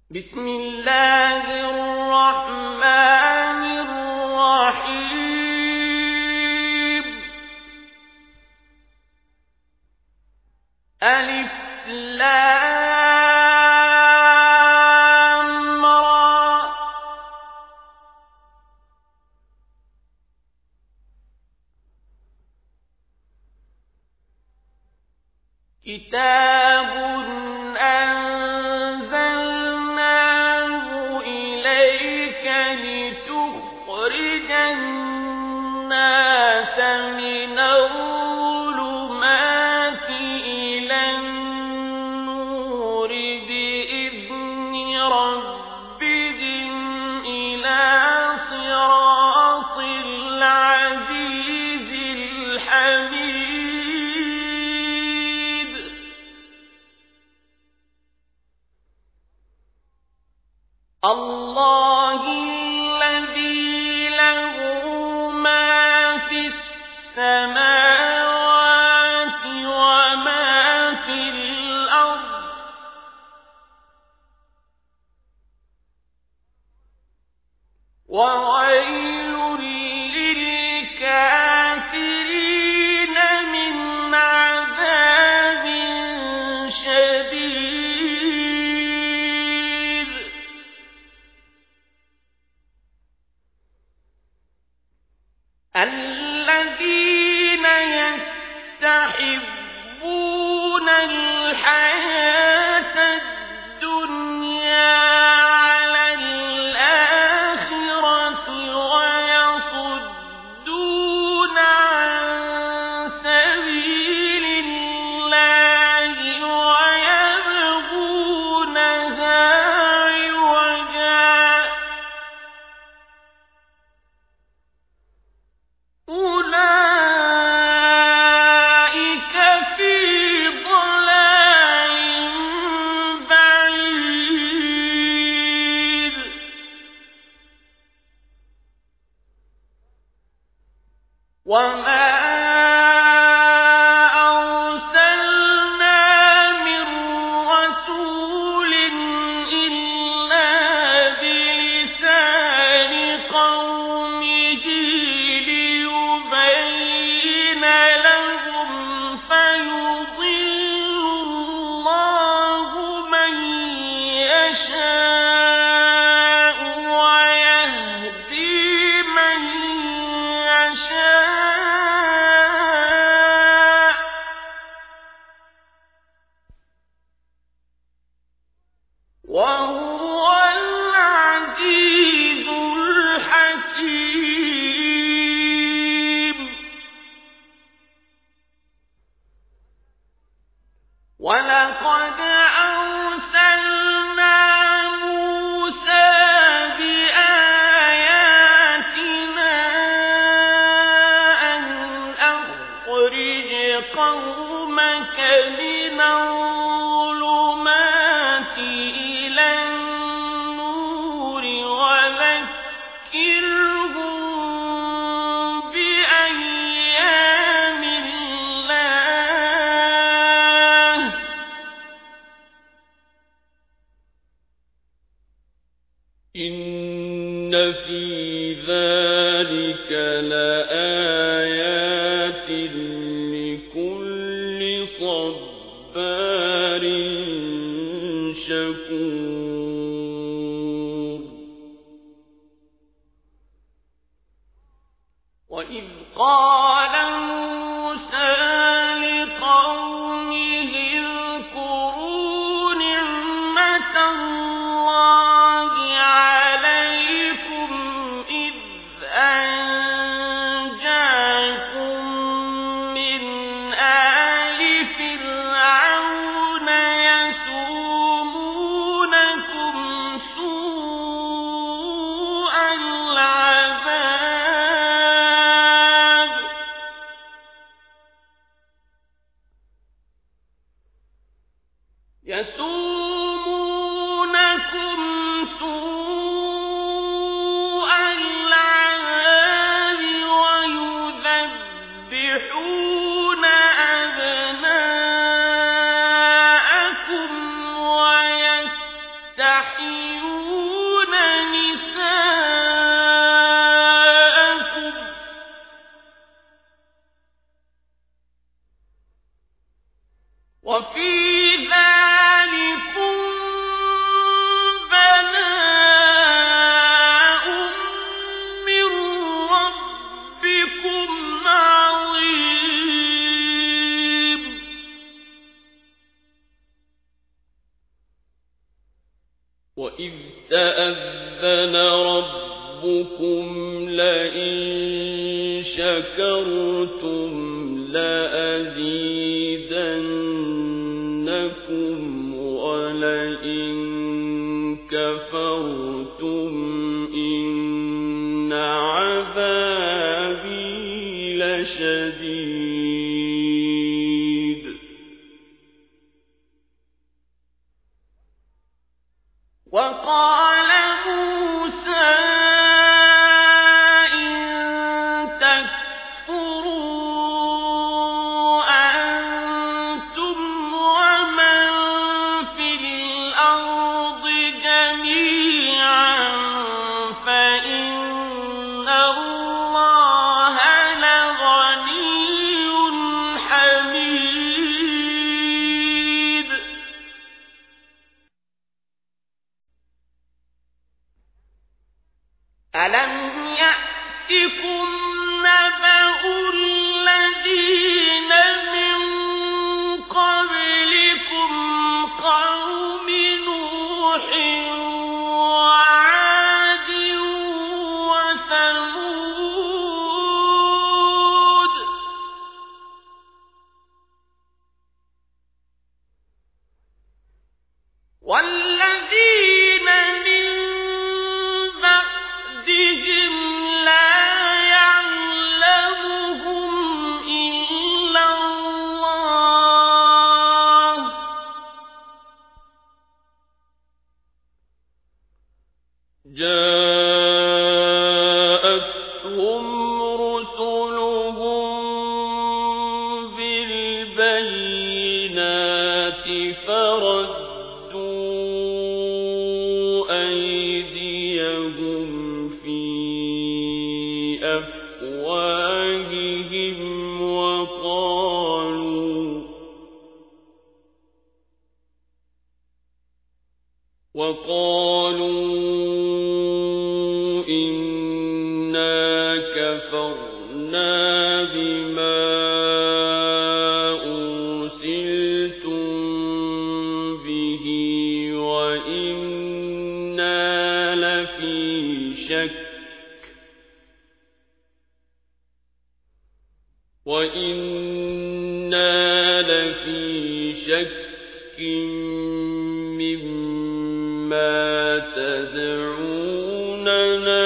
بسم الله الرحمن الرحيم. ألف لام را. كتاب أنزلناه إليك لتخرج الناس من الظلمات إلى النور بإذن ربهم إلى صراط العزيز الحميد. الله الذي له ما في السماوات وما في الأرض وويل للكافرين من عذاب شديد. الذين يستحبون الحياة الدنيا على الآخرة ويصدون عن سبيل الله ويبغونها عوجا أولئك في ضلال بعيد. وما أرسلنا من رسول إلا بلسان قومه ليبين لهم فيضل الله من يشاء ويهدي من يشاء وهو العزيز الحكيم. ولقد أرسلنا موسى بآياتنا أن أخرج قومك من الظلمات إلى النور وذكرهم بأيام الله. إن في ذلك لآيات لكل صبار شكور. وإذ قال موسى لقومه اذكروا نعمة الله عليكم إذ أنجاكم من آل فرعون يسومونكم سوء العذاب ويذبحون أبناءكم ويستحيون تستحيون نساءكم وفي ذلكم بلاء من ربكم عظيم وإذ تأذن ربكم لئن شكرتم لأزيدنكم ولئن كفرتم إن عذابي لشديد وقال موسى إن تكفروا أنتم ومن في الأرض جميعا فإن الله لغني حميد ألم يأتكم نبأ الذين من قبلكم قوم نوح وعاد وثمود والذين من بعدهم لا يعلمهم إلا الله جاءتهم رسلهم بالبينات فردوا أيديهم في أفواههم وقالوا إنا كفرنا بما أرسلتم به وإنا لفي شك مما تدعوننا